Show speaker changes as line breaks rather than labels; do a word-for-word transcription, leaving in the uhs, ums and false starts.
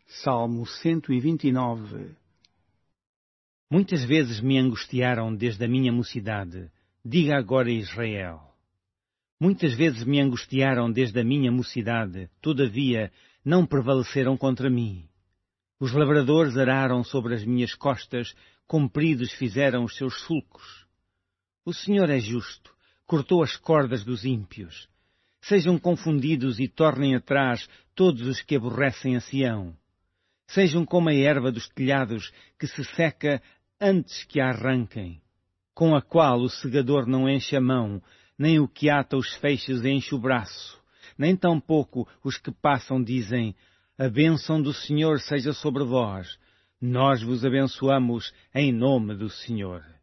Salmo cento e vinte e nove.
Muitas vezes me angustiaram desde a minha mocidade, diga agora Israel. Muitas vezes me angustiaram desde a minha mocidade, todavia não prevaleceram contra mim. Os lavradores araram sobre as minhas costas, compridos fizeram os seus sulcos. O Senhor é justo, cortou as cordas dos ímpios. Sejam confundidos e tornem atrás todos os que aborrecem a Sião. Sejam como a erva dos telhados, que se seca antes que a arranquem, com a qual o segador não enche a mão, nem o que ata os feixes enche o braço, nem tampouco os que passam dizem: a bênção do Senhor seja sobre vós. Nós vos abençoamos em nome do Senhor.